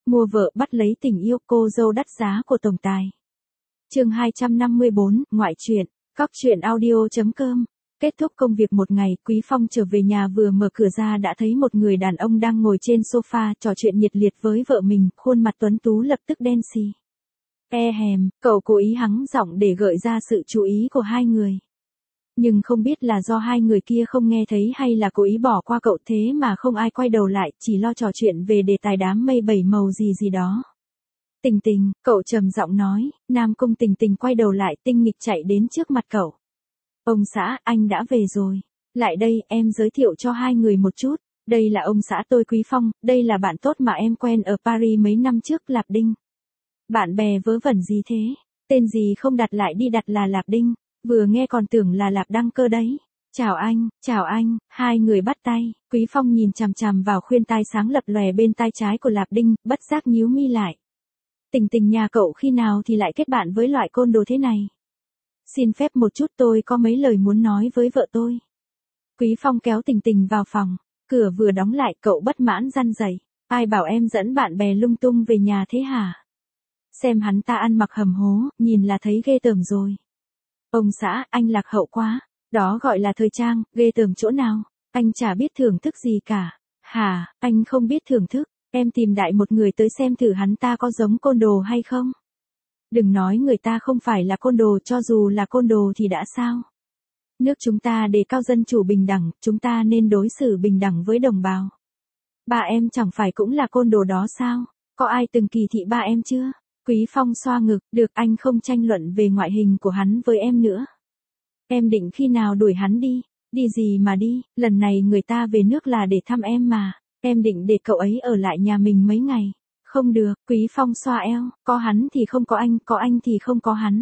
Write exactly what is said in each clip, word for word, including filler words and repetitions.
Mua vợ bắt lấy tình yêu, cô dâu đắt giá của tổng tài. Chương hai trăm năm mươi bốn, ngoại truyện. Cóc truyện audio chấm com. Kết thúc công việc một ngày, Quý Phong trở về nhà vừa mở cửa ra đã thấy một người đàn ông đang ngồi trên sofa trò chuyện nhiệt liệt với vợ mình, khuôn mặt tuấn tú lập tức đen xì. E hèm, cậu cố ý hắng giọng để gợi ra sự chú ý của hai người. Nhưng không biết là do hai người kia không nghe thấy hay là cố ý bỏ qua cậu, thế mà không ai quay đầu lại, chỉ lo trò chuyện về đề tài đám mây bảy màu gì gì đó. Tình Tình, cậu trầm giọng nói. Nam Cung Tình Tình quay đầu lại, tinh nghịch chạy đến trước mặt cậu. Ông xã, anh đã về rồi. Lại đây, em giới thiệu cho hai người một chút. Đây là ông xã tôi Quý Phong, đây là bạn tốt mà em quen ở Paris mấy năm trước, Lạp Đinh. Bạn bè vớ vẩn gì thế? Tên gì không đặt lại đi, đặt là Lạp Đinh. Vừa nghe còn tưởng là Lạp Đăng cơ đấy. Chào anh, chào anh, hai người bắt tay. Quý Phong nhìn chằm chằm vào khuyên tai sáng lập lòe bên tai trái của Lạp Đinh, bất giác nhíu mi lại. Tình Tình nhà cậu khi nào thì lại kết bạn với loại côn đồ thế này? Xin phép một chút, tôi có mấy lời muốn nói với vợ tôi. Quý Phong kéo Tình Tình vào phòng, cửa vừa đóng lại cậu bất mãn răn rẩy. Ai bảo em dẫn bạn bè lung tung về nhà thế hả? Xem hắn ta ăn mặc hầm hố, nhìn là thấy ghê tởm rồi. Ông xã, anh lạc hậu quá. Đó gọi là thời trang, ghê tởm chỗ nào? Anh chả biết thưởng thức gì cả. Hả, anh không biết thưởng thức? Em tìm đại một người tới xem thử hắn ta có giống côn đồ hay không? Đừng nói người ta không phải là côn đồ, cho dù là côn đồ thì đã sao? Nước chúng ta đề cao dân chủ bình đẳng, chúng ta nên đối xử bình đẳng với đồng bào. Ba em chẳng phải cũng là côn đồ đó sao? Có ai từng kỳ thị ba em chưa? Quý Phong xoa ngực, được, anh không tranh luận về ngoại hình của hắn với em nữa. Em định khi nào đuổi hắn đi? Đi gì mà đi, lần này người ta về nước là để thăm em mà. Em định để cậu ấy ở lại nhà mình mấy ngày. Không được, Quý Phong xoa eo, có hắn thì không có anh, có anh thì không có hắn.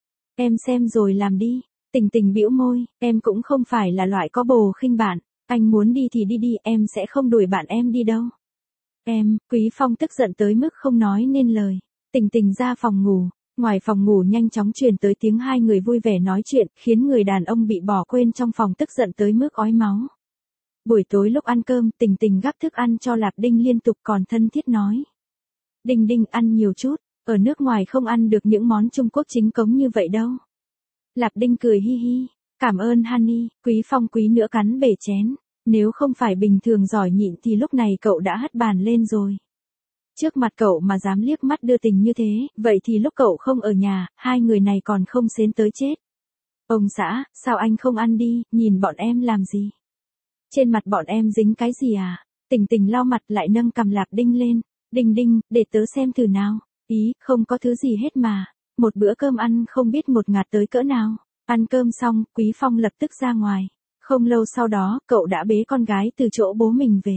Em xem rồi làm đi. Tình Tình bĩu môi, em cũng không phải là loại có bồ khinh bạn. Anh muốn đi thì đi đi, em sẽ không đuổi bạn em đi đâu. Em, Quý Phong tức giận tới mức không nói nên lời. Tình Tình ra phòng ngủ, ngoài phòng ngủ nhanh chóng truyền tới tiếng hai người vui vẻ nói chuyện, khiến người đàn ông bị bỏ quên trong phòng tức giận tới mức ói máu. Buổi tối lúc ăn cơm, Tình Tình gắp thức ăn cho Lạp Đinh liên tục còn thân thiết nói. Đinh Đinh ăn nhiều chút, ở nước ngoài không ăn được những món Trung Quốc chính cống như vậy đâu. Lạp Đinh cười hi hi, cảm ơn Honey. Quý Phong quý nữa cắn bể chén, nếu không phải bình thường giỏi nhịn thì lúc này cậu đã hất bàn lên rồi. Trước mặt cậu mà dám liếc mắt đưa tình như thế, vậy thì lúc cậu không ở nhà, hai người này còn không xến tới chết. Ông xã, sao anh không ăn đi, nhìn bọn em làm gì? Trên mặt bọn em dính cái gì à? Tình Tình lau mặt lại nâng cằm Lạp Đinh lên. Đinh Đinh, để tớ xem thử nào. Ý, không có thứ gì hết mà. Một bữa cơm ăn không biết ngột ngạt tới cỡ nào. Ăn cơm xong, Quý Phong lập tức ra ngoài. Không lâu sau đó, cậu đã bế con gái từ chỗ bố mình về.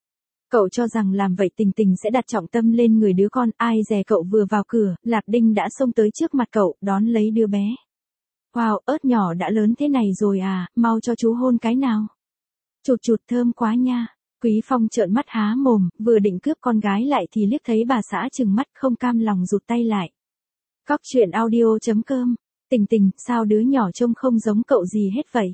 Cậu cho rằng làm vậy Tình Tình sẽ đặt trọng tâm lên người đứa con, ai dè cậu vừa vào cửa, Lạp Đinh đã xông tới trước mặt cậu, đón lấy đứa bé. Wow, ớt nhỏ đã lớn thế này rồi à, mau cho chú hôn cái nào. Chụt chụt thơm quá nha. Quý Phong trợn mắt há mồm, vừa định cướp con gái lại thì liếc thấy bà xã trừng mắt không cam lòng rụt tay lại. Cóc truyện audio chấm com. Tình Tình, sao đứa nhỏ trông không giống cậu gì hết vậy?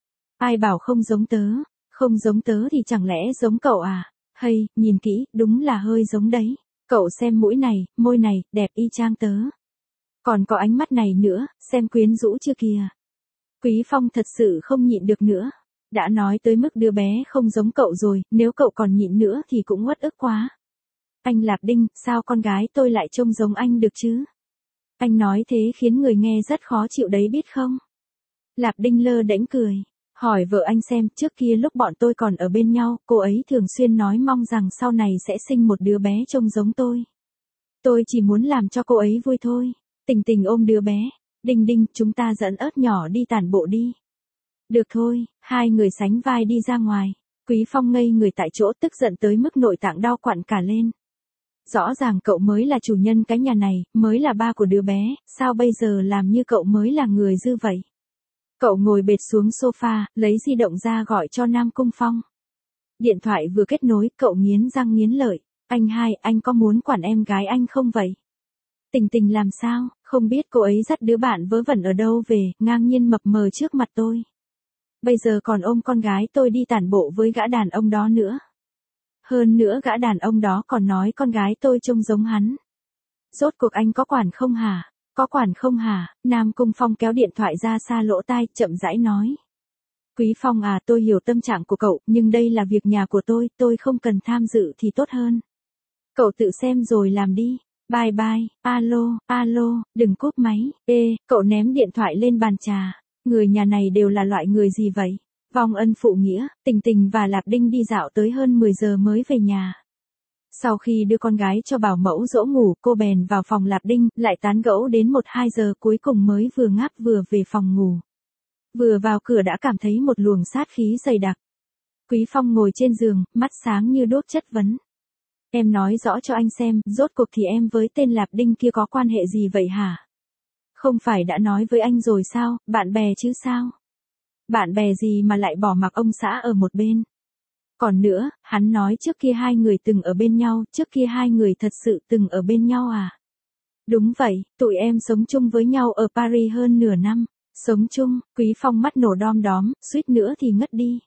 Ai bảo không giống tớ? Không giống tớ thì chẳng lẽ giống cậu à? Hay, nhìn kỹ, đúng là hơi giống đấy. Cậu xem mũi này, môi này, đẹp y chang tớ. Còn có ánh mắt này nữa, xem quyến rũ chưa kìa. Quý Phong thật sự không nhịn được nữa. Đã nói tới mức đứa bé không giống cậu rồi, nếu cậu còn nhịn nữa thì cũng uất ức quá. Anh Lạp Đinh, sao con gái tôi lại trông giống anh được chứ? Anh nói thế khiến người nghe rất khó chịu đấy biết không? Lạp Đinh lơ đễnh cười, hỏi vợ anh xem, trước kia lúc bọn tôi còn ở bên nhau, cô ấy thường xuyên nói mong rằng sau này sẽ sinh một đứa bé trông giống tôi. Tôi chỉ muốn làm cho cô ấy vui thôi. Tình Tình ôm đứa bé, Đinh Đinh, chúng ta dẫn ớt nhỏ đi tản bộ đi. Được thôi, hai người sánh vai đi ra ngoài. Quý Phong ngây người tại chỗ tức giận tới mức nội tạng đau quặn cả lên. Rõ ràng cậu mới là chủ nhân cái nhà này, mới là ba của đứa bé, sao bây giờ làm như cậu mới là người dư vậy? Cậu ngồi bệt xuống sofa, lấy di động ra gọi cho Nam Cung Phong. Điện thoại vừa kết nối, cậu nghiến răng nghiến lợi. Anh hai, anh có muốn quản em gái anh không vậy? Tình Tình làm sao, không biết cô ấy dắt đứa bạn vớ vẩn ở đâu về, ngang nhiên mập mờ trước mặt tôi. Bây giờ còn ôm con gái tôi đi tản bộ với gã đàn ông đó nữa. Hơn nữa gã đàn ông đó còn nói con gái tôi trông giống hắn. Rốt cuộc anh có quản không hả? Có quản không hả? Nam Cung Phong kéo điện thoại ra xa lỗ tai, chậm rãi nói. Quý Phong à, tôi hiểu tâm trạng của cậu, nhưng đây là việc nhà của tôi, tôi không cần tham dự thì tốt hơn. Cậu tự xem rồi làm đi. Bye bye, alo, alo, đừng cúp máy. Ê, cậu ném điện thoại lên bàn trà. Người nhà này đều là loại người gì vậy? Vong ân phụ nghĩa, Tình Tình và Lạp Đinh đi dạo tới hơn mười giờ mới về nhà. Sau khi đưa con gái cho bảo mẫu dỗ ngủ, cô bèn vào phòng Lạp Đinh, lại tán gẫu đến một hai giờ cuối cùng mới vừa ngáp vừa về phòng ngủ. Vừa vào cửa đã cảm thấy một luồng sát khí dày đặc. Quý Phong ngồi trên giường, mắt sáng như đuốc chất vấn. Em nói rõ cho anh xem, rốt cuộc thì em với tên Lạp Đinh kia có quan hệ gì vậy hả? Không phải đã nói với anh rồi sao, bạn bè chứ sao? Bạn bè gì mà lại bỏ mặc ông xã ở một bên? Còn nữa, hắn nói trước kia hai người từng ở bên nhau, trước kia hai người thật sự từng ở bên nhau à? Đúng vậy, tụi em sống chung với nhau ở Paris hơn nửa năm. Sống chung, Quý Phong mắt nổ đom đóm, suýt nữa thì ngất đi.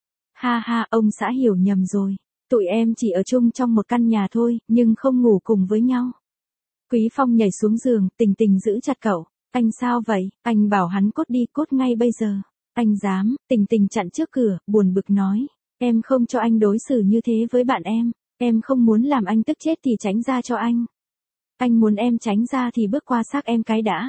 Ha ha, ông xã hiểu nhầm rồi. Tụi em chỉ ở chung trong một căn nhà thôi, nhưng không ngủ cùng với nhau. Quý Phong nhảy xuống giường, Tình Tình giữ chặt cậu. Anh sao vậy? Anh bảo hắn cút đi, cút ngay bây giờ. Anh dám? Tình Tình chặn trước cửa, buồn bực nói. Em không cho anh đối xử như thế với bạn em. Em không muốn làm anh tức chết thì tránh ra cho anh. Anh muốn em tránh ra thì bước qua xác em cái đã.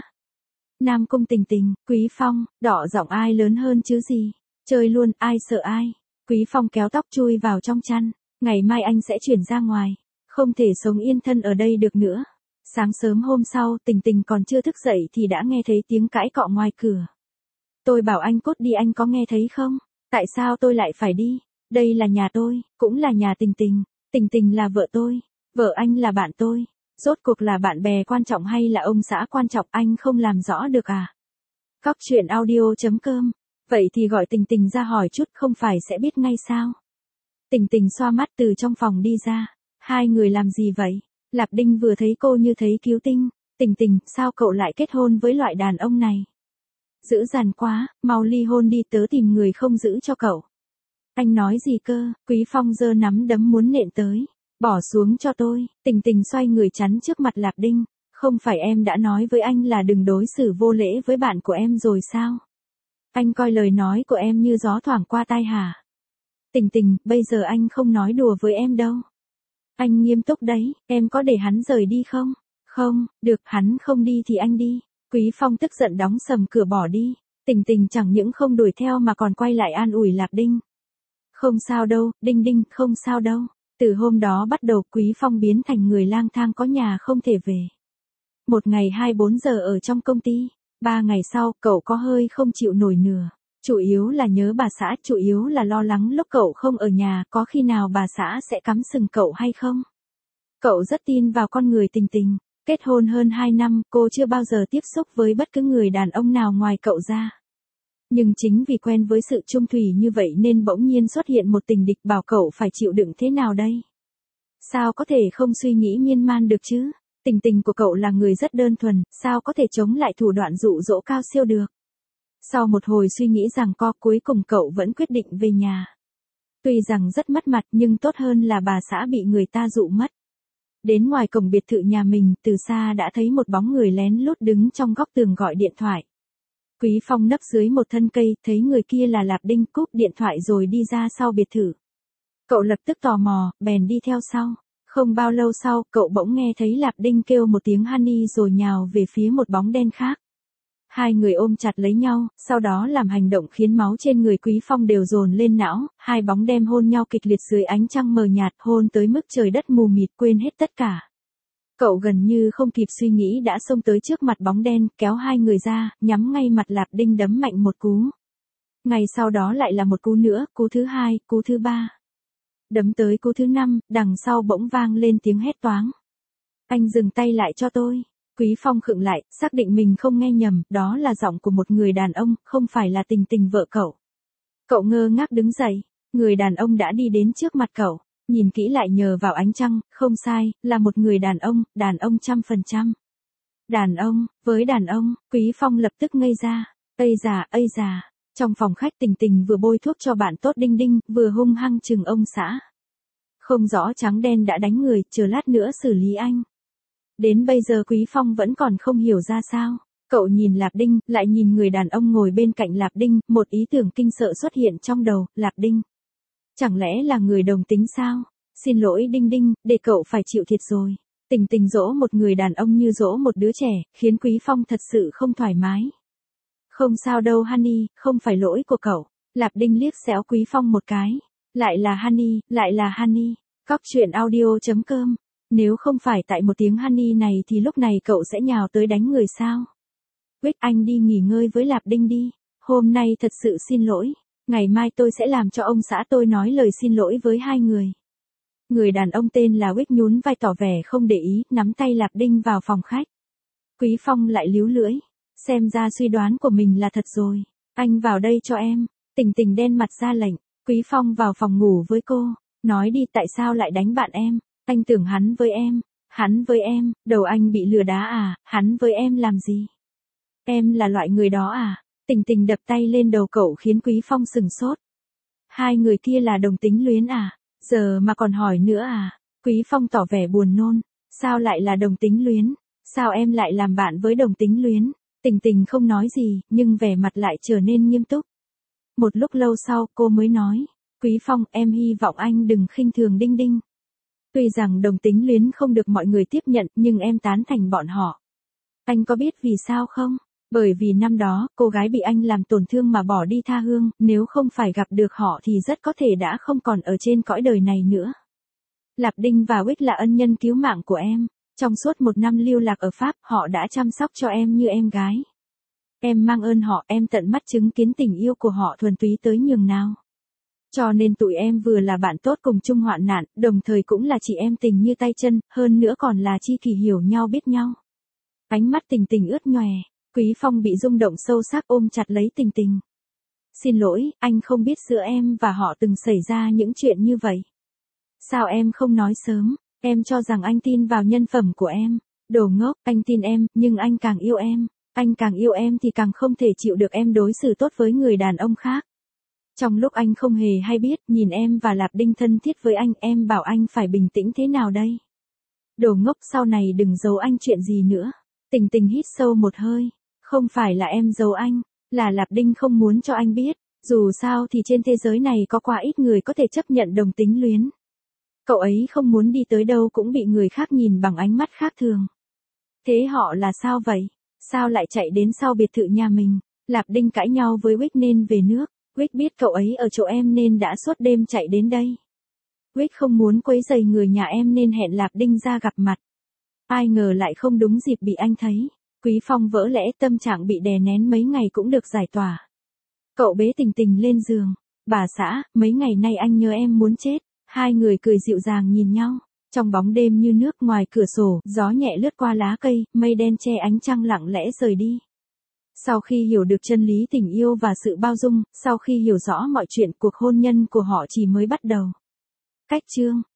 Nam Cung Tình Tình, Quý Phong, đỏ giọng ai lớn hơn chứ gì. Chơi luôn, ai sợ ai. Quý Phong kéo tóc chui vào trong chăn. Ngày mai anh sẽ chuyển ra ngoài. Không thể sống yên thân ở đây được nữa. Sáng sớm hôm sau, Tình Tình còn chưa thức dậy thì đã nghe thấy tiếng cãi cọ ngoài cửa. Tôi bảo anh cút đi, anh có nghe thấy không? Tại sao tôi lại phải đi? Đây là nhà tôi, cũng là nhà Tình Tình. Tình Tình là vợ tôi, vợ anh là bạn tôi. Rốt cuộc là bạn bè quan trọng hay là ông xã quan trọng, anh không làm rõ được à? Cóc truyện audio chấm com. Vậy thì gọi Tình Tình ra hỏi chút, không phải sẽ biết ngay sao? Tình Tình xoa mắt từ trong phòng đi ra. Hai người làm gì vậy? Lạp Đinh vừa thấy cô như thấy cứu tinh. Tình Tình, sao cậu lại kết hôn với loại đàn ông này? Dữ dằn quá, mau ly hôn đi, tớ tìm người không giữ cho cậu. Anh nói gì cơ? Quý Phong giơ nắm đấm muốn nện tới. Bỏ xuống cho tôi. Tình Tình xoay người chắn trước mặt Lạp Đinh. Không phải em đã nói với anh là đừng đối xử vô lễ với bạn của em rồi sao? Anh coi lời nói của em như gió thoảng qua tai hả? Tình Tình, bây giờ anh không nói đùa với em đâu. Anh nghiêm túc đấy, em có để hắn rời đi không? Không, được, hắn không đi thì anh đi. Quý Phong tức giận đóng sầm cửa bỏ đi. Tình Tình chẳng những không đuổi theo mà còn quay lại an ủi Lạp Đinh. Không sao đâu, Đinh Đinh, không sao đâu. Từ hôm đó bắt đầu Quý Phong biến thành người lang thang có nhà không thể về. Một ngày hai mươi bốn giờ ở trong công ty. Ba ngày sau, cậu có hơi không chịu nổi nửa. Chủ yếu là nhớ bà xã, chủ yếu là lo lắng lúc cậu không ở nhà, có khi nào bà xã sẽ cắm sừng cậu hay không? Cậu rất tin vào con người Tình Tình. Kết hôn hơn hai năm, cô chưa bao giờ tiếp xúc với bất cứ người đàn ông nào ngoài cậu ra. Nhưng chính vì quen với sự chung thủy như vậy nên bỗng nhiên xuất hiện một tình địch, bảo cậu phải chịu đựng thế nào đây? Sao có thể không suy nghĩ miên man được chứ? Tình Tình của cậu là người rất đơn thuần, sao có thể chống lại thủ đoạn dụ dỗ cao siêu được? Sau một hồi suy nghĩ rằng co, cuối cùng cậu vẫn quyết định về nhà. Tuy rằng rất mất mặt nhưng tốt hơn là bà xã bị người ta dụ mất. Đến ngoài cổng biệt thự nhà mình, từ xa đã thấy một bóng người lén lút đứng trong góc tường gọi điện thoại. Quý Phong nấp dưới một thân cây, thấy người kia là Lạp Đinh, cúp điện thoại rồi đi ra sau biệt thự. Cậu lập tức tò mò, bèn đi theo sau. Không bao lâu sau, cậu bỗng nghe thấy Lạp Đinh kêu một tiếng honey rồi nhào về phía một bóng đen khác. Hai người ôm chặt lấy nhau, sau đó làm hành động khiến máu trên người Quý Phong đều dồn lên não, hai bóng đêm hôn nhau kịch liệt dưới ánh trăng mờ nhạt, hôn tới mức trời đất mù mịt, quên hết tất cả. Cậu gần như không kịp suy nghĩ đã xông tới trước mặt bóng đen, kéo hai người ra, nhắm ngay mặt Lạp Đinh đấm mạnh một cú. Ngày sau đó lại là một cú nữa, cú thứ hai, cú thứ ba. Đấm tới cú thứ năm, đằng sau bỗng vang lên tiếng hét toáng. Anh dừng tay lại cho tôi. Quý Phong khựng lại, xác định mình không nghe nhầm, đó là giọng của một người đàn ông, không phải là Tình Tình vợ cậu. Cậu ngơ ngác đứng dậy, người đàn ông đã đi đến trước mặt cậu, nhìn kỹ lại nhờ vào ánh trăng, không sai, là một người đàn ông, đàn ông trăm phần trăm. Đàn ông, với đàn ông, Quý Phong lập tức ngây ra, ây già, ây già. Trong phòng khách Tình Tình vừa bôi thuốc cho bạn tốt Đinh Đinh, vừa hung hăng chừng ông xã. Không rõ trắng đen đã đánh người, chờ lát nữa xử lý anh. Đến bây giờ Quý Phong vẫn còn không hiểu ra sao. Cậu nhìn Lạp Đinh, lại nhìn người đàn ông ngồi bên cạnh Lạp Đinh, một ý tưởng kinh sợ xuất hiện trong đầu, Lạp Đinh. Chẳng lẽ là người đồng tính sao? Xin lỗi Đinh Đinh, để cậu phải chịu thiệt rồi. Tình Tình dỗ một người đàn ông như dỗ một đứa trẻ, khiến Quý Phong thật sự không thoải mái. Không sao đâu Honey, không phải lỗi của cậu. Lạp Đinh liếc xéo Quý Phong một cái. Lại là Honey, lại là Honey. Cóc truyện audio chấm com. Nếu không phải tại một tiếng Honey này thì lúc này cậu sẽ nhào tới đánh người sao? Quyết anh đi nghỉ ngơi với Lạp Đinh đi. Hôm nay thật sự xin lỗi. Ngày mai tôi sẽ làm cho ông xã tôi nói lời xin lỗi với hai người. Người đàn ông tên là Wick nhún vai tỏ vẻ không để ý, nắm tay Lạp Đinh vào phòng khách. Quý Phong lại líu lưỡi. Xem ra suy đoán của mình là thật rồi. Anh vào đây cho em. Tình Tình đen mặt ra lệnh. Quý Phong vào phòng ngủ với cô. Nói đi tại sao lại đánh bạn em. Anh tưởng hắn với em. Hắn với em, đầu anh bị lừa đá à, hắn với em làm gì? Em là loại người đó à? Tình Tình đập tay lên đầu cậu khiến Quý Phong sừng sốt. Hai người kia là đồng tính luyến à? Giờ mà còn hỏi nữa à? Quý Phong tỏ vẻ buồn nôn. Sao lại là đồng tính luyến? Sao em lại làm bạn với đồng tính luyến? Tình Tình không nói gì, nhưng vẻ mặt lại trở nên nghiêm túc. Một lúc lâu sau, cô mới nói. Quý Phong, em hy vọng anh đừng khinh thường Đinh Đinh. Tuy rằng đồng tính luyến không được mọi người tiếp nhận, nhưng em tán thành bọn họ. Anh có biết vì sao không? Bởi vì năm đó, cô gái bị anh làm tổn thương mà bỏ đi tha hương, nếu không phải gặp được họ thì rất có thể đã không còn ở trên cõi đời này nữa. Lạp Đinh và Wick là ân nhân cứu mạng của em. Trong suốt một năm lưu lạc ở Pháp, họ đã chăm sóc cho em như em gái. Em mang ơn họ, em tận mắt chứng kiến tình yêu của họ thuần túy tới nhường nào. Cho nên tụi em vừa là bạn tốt cùng chung hoạn nạn, đồng thời cũng là chị em tình như tay chân, hơn nữa còn là chi kỷ hiểu nhau biết nhau. Ánh mắt Tình Tình ướt nhòe. Quý Phong bị rung động sâu sắc ôm chặt lấy Tình Tình. Xin lỗi, anh không biết giữa em và họ từng xảy ra những chuyện như vậy. Sao em không nói sớm? Em cho rằng anh tin vào nhân phẩm của em. Đồ ngốc, anh tin em, nhưng anh càng yêu em. Anh càng yêu em thì càng không thể chịu được em đối xử tốt với người đàn ông khác. Trong lúc anh không hề hay biết, nhìn em và Lạp Đinh thân thiết với anh, em bảo anh phải bình tĩnh thế nào đây? Đồ ngốc, sau này đừng giấu anh chuyện gì nữa. Tình Tình hít sâu một hơi. Không phải là em giấu anh, là Lạp Đinh không muốn cho anh biết. Dù sao thì trên thế giới này có quá ít người có thể chấp nhận đồng tính luyến. Cậu ấy không muốn đi tới đâu cũng bị người khác nhìn bằng ánh mắt khác thường. Thế họ là sao vậy? Sao lại chạy đến sau biệt thự nhà mình? Lạp Đinh cãi nhau với Wick nên về nước. Wick biết cậu ấy ở chỗ em nên đã suốt đêm chạy đến đây. Wick không muốn quấy rầy người nhà em nên hẹn Lạp Đinh ra gặp mặt. Ai ngờ lại không đúng dịp bị anh thấy. Quý Phong vỡ lẽ, tâm trạng bị đè nén mấy ngày cũng được giải tỏa. Cậu bế Tình Tình lên giường. Bà xã, mấy ngày nay anh nhớ em muốn chết. Hai người cười dịu dàng nhìn nhau. Trong bóng đêm như nước ngoài cửa sổ, gió nhẹ lướt qua lá cây, mây đen che ánh trăng lặng lẽ rời đi. Sau khi hiểu được chân lý tình yêu và sự bao dung, sau khi hiểu rõ mọi chuyện, cuộc hôn nhân của họ chỉ mới bắt đầu. Cách chương